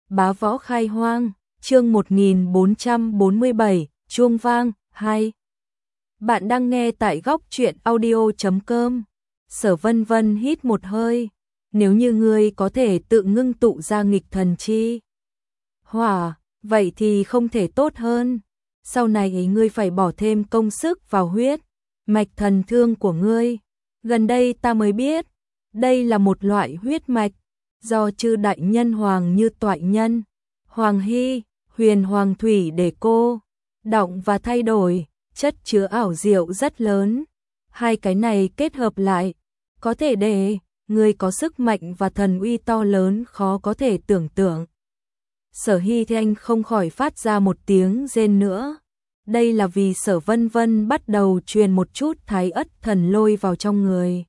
Bá Võ Khai Hoang, chương 1447, chuông vang, 2. Bạn đang nghe tại góc truyện audio.com. Sở Vân Vân hít một hơi, nếu như ngươi có thể tự ngưng tụ ra nghịch thần chi hỏa, vậy thì không thể tốt hơn. Sau này ngươi phải bỏ thêm công sức vào huyết mạch thần thương của ngươi. Gần đây ta mới biết, đây là một loại huyết mạch do chư đại nhân hoàng như Toại Nhân, Hoàng Hy, Huyền Hoàng Thủy để cô động và thay đổi, chất chứa ảo diệu rất lớn. Hai cái này kết hợp lại, có thể để người có sức mạnh và thần uy to lớn khó có thể tưởng tượng. Sở Hy Thanh không khỏi phát ra một tiếng rên nữa. Đây là vì Sở Vân Vân bắt đầu truyền một chút Thái Ất thần lôi vào trong người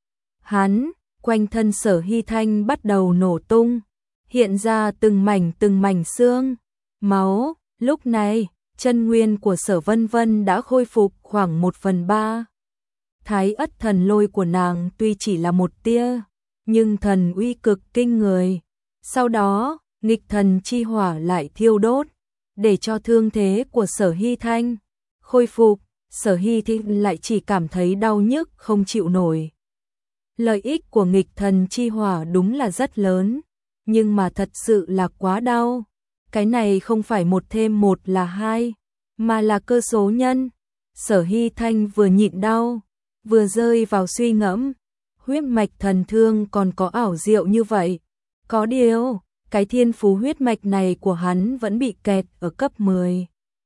hắn. Quanh thân Sở Hy Thanh bắt đầu nổ tung, hiện ra từng mảnh xương, máu. Lúc này, chân nguyên của Sở Vân Vân đã khôi phục khoảng 1/3. Thái Ất thần lôi của nàng tuy chỉ là một tia, nhưng thần uy cực kinh người. Sau đó, nghịch thần chi hỏa lại thiêu đốt, để cho thương thế của Sở Hy Thanh khôi phục. Sở Hy Thanh lại chỉ cảm thấy đau nhức không chịu nổi. Lợi ích của nghịch thần chi hỏa đúng là rất lớn, nhưng mà thật sự là quá đau. Cái này không phải 1 thêm 1 là 2, mà là cơ số nhân. Sở Hy Thanh vừa nhịn đau, vừa rơi vào suy ngẫm, huyết mạch thần thương còn có ảo diệu như vậy. Có điều, cái thiên phú huyết mạch này của hắn vẫn bị kẹt ở cấp 10.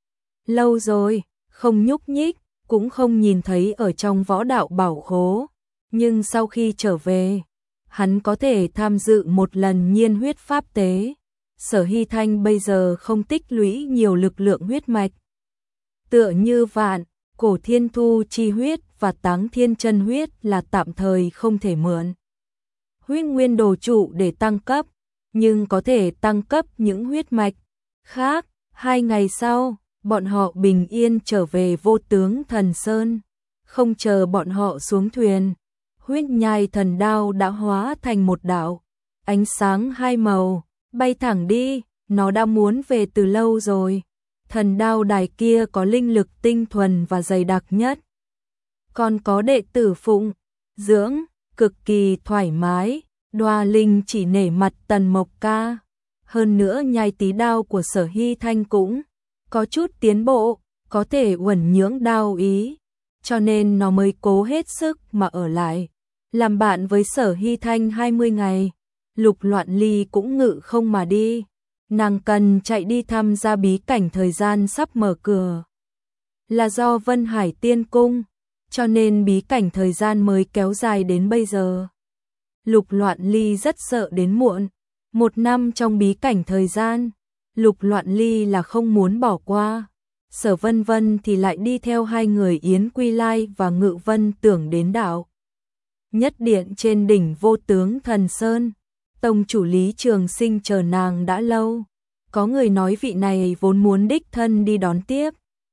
Lâu rồi, không nhúc nhích, cũng không nhìn thấy ở trong võ đạo bảo khố. Nhưng sau khi trở về, hắn có thể tham dự một lần nhiên huyết pháp tế. Sở Hy Thanh bây giờ không tích lũy nhiều lực lượng huyết mạch. Tựa như Vạn, Cổ Thiên Thu chi huyết và Táng Thiên chân huyết là tạm thời không thể mượn huyết nguyên đồ trụ để tăng cấp, nhưng có thể tăng cấp những huyết mạch khác. 2 ngày sau, bọn họ bình yên trở về Vô Tướng Thần Sơn. Không chờ bọn họ xuống thuyền, huyết nhai thần đao đã hóa thành một đạo ánh sáng 2 màu, bay thẳng đi. Nó đã muốn về từ lâu rồi. Thần đao đài kia có linh lực tinh thuần và dày đặc nhất. Còn có đệ tử phụng dưỡng, cực kỳ thoải mái. Đoa Linh chỉ nể mặt Tần Mộc Ca. Hơn nữa nhai tí đao của Sở Hy Thanh cũng có chút tiến bộ, có thể uẩn nhưỡng đao ý, cho nên nó mới cố hết sức mà ở lại, làm bạn với Sở Hy Thanh 20 ngày. Lục Loạn Ly cũng ngự không mà đi. Nàng cần chạy đi tham gia bí cảnh thời gian sắp mở cửa. Là do Vân Hải Tiên Cung, cho nên bí cảnh thời gian mới kéo dài đến bây giờ. Lục Loạn Ly rất sợ đến muộn. 1 năm trong bí cảnh thời gian, Lục Loạn Ly là không muốn bỏ qua. Sở Vân Vân thì lại đi theo 2 người Yến Quy Lai và Ngự Vân Tưởng đến đạo Nhất Điện trên đỉnh Vô Tướng Thần Sơn. Tông chủ Lý Trường Sinh chờ nàng đã lâu. Có người nói vị này vốn muốn đích thân đi đón tiếp,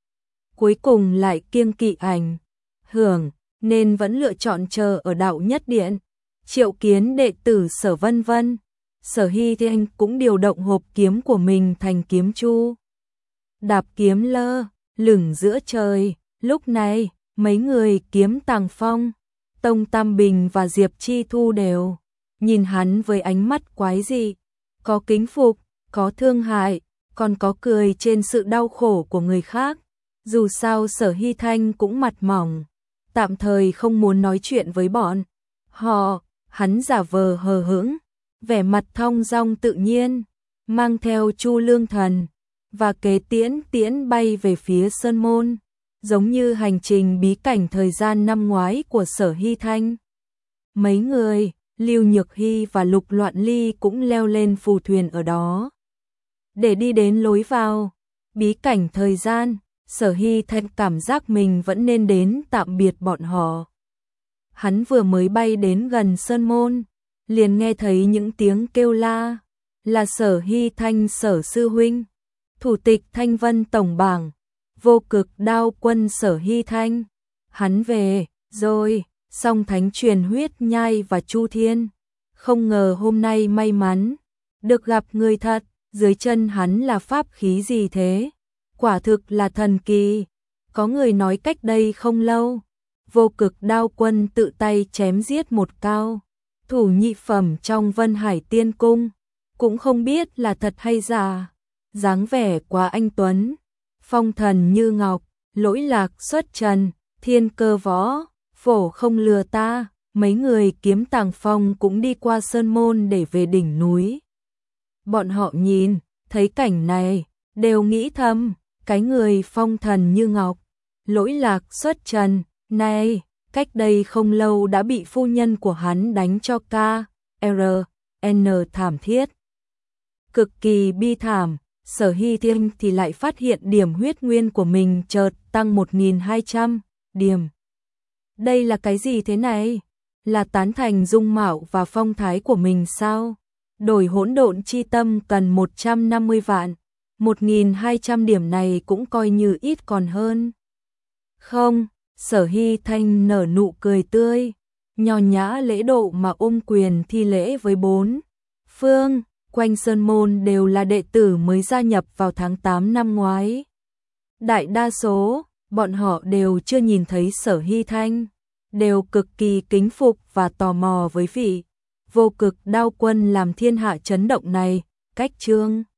cuối cùng lại kiêng kỵ ảnh hưởng, nên vẫn lựa chọn chờ ở đạo Nhất Điện, triệu kiến đệ tử Sở Vân Vân. Sở Hy Thanh cũng điều động hộp kiếm của mình thành kiếm chu, đạp kiếm lơ lửng giữa trời. Lúc này, mấy người Kiếm Tàng Phong, Tông Tam Bình và Diệp Chi Thu đều nhìn hắn với ánh mắt quái dị, có kính phục, có thương hại, còn có cười trên sự đau khổ của người khác. Dù sao Sở Hy Thanh cũng mặt mỏng, tạm thời không muốn nói chuyện với bọn họ. Hắn giả vờ hờ hững, vẻ mặt thong dong tự nhiên, mang theo Chu Lương Thần và Kế Tiễn bay về phía Sơn Môn, giống như hành trình bí cảnh thời gian năm ngoái của Sở Hy Thanh. Mấy người Lưu Nhược Hy và Lục Loạn Ly cũng leo lên phù thuyền ở đó để đi đến lối vào bí cảnh thời gian. Sở Hy Thanh cảm giác mình vẫn nên đến tạm biệt bọn họ. Hắn vừa mới bay đến gần Sơn Môn, liền nghe thấy những tiếng kêu la, là Sở Hy Thanh Sở sư huynh, thủ tịch Thanh Vân tổng bảng, Vô Cực Đao quân Sở Hy Thanh. Hắn về rồi. Song Thánh truyền huyết nhai và Chu Thiên, không ngờ hôm nay may mắn được gặp người thật. dưới chân hắn là pháp khí gì thế? Quả thực là thần kỳ. Có người nói cách đây không lâu, Vô Cực Đao Quân tự tay chém giết một cao thủ nhị phẩm trong Vân Hải Tiên Cung, cũng không biết là thật hay giả. Dáng vẻ quá anh tuấn, phong thần như ngọc, lỗi lạc xuất trần, thiên cơ võ, phổ không lừa ta. Mấy người Kiếm Tàng Phong cũng đi qua sơn môn để về đỉnh núi. Bọn họ nhìn thấy cảnh này, đều nghĩ thầm, cái người phong thần như ngọc, lỗi lạc xuất trần này, cách đây không lâu đã bị phu nhân của hắn đánh cho K.R.N. thảm thiết. Cực kỳ bi thảm. Sở Hy Thiên thì lại phát hiện điểm huyết nguyên của mình chợt tăng 1.200 điểm. Đây là cái gì thế này? Là tán thành dung mạo và phong thái của mình sao? Đổi hỗn độn chi tâm cần 150 vạn, 1.200 điểm này cũng coi như ít còn hơn. Không, Sở Hy Thanh nở nụ cười tươi, nho nhã lễ độ mà ôm quyền thi lễ với bốn phương. Quanh sơn môn đều là đệ tử mới gia nhập vào tháng 8 năm ngoái. Đại đa số, bọn họ đều chưa nhìn thấy Sở Hy Thanh, đều cực kỳ kính phục và tò mò với vị Vô Cực Đao Quân làm thiên hạ chấn động này. Cách chương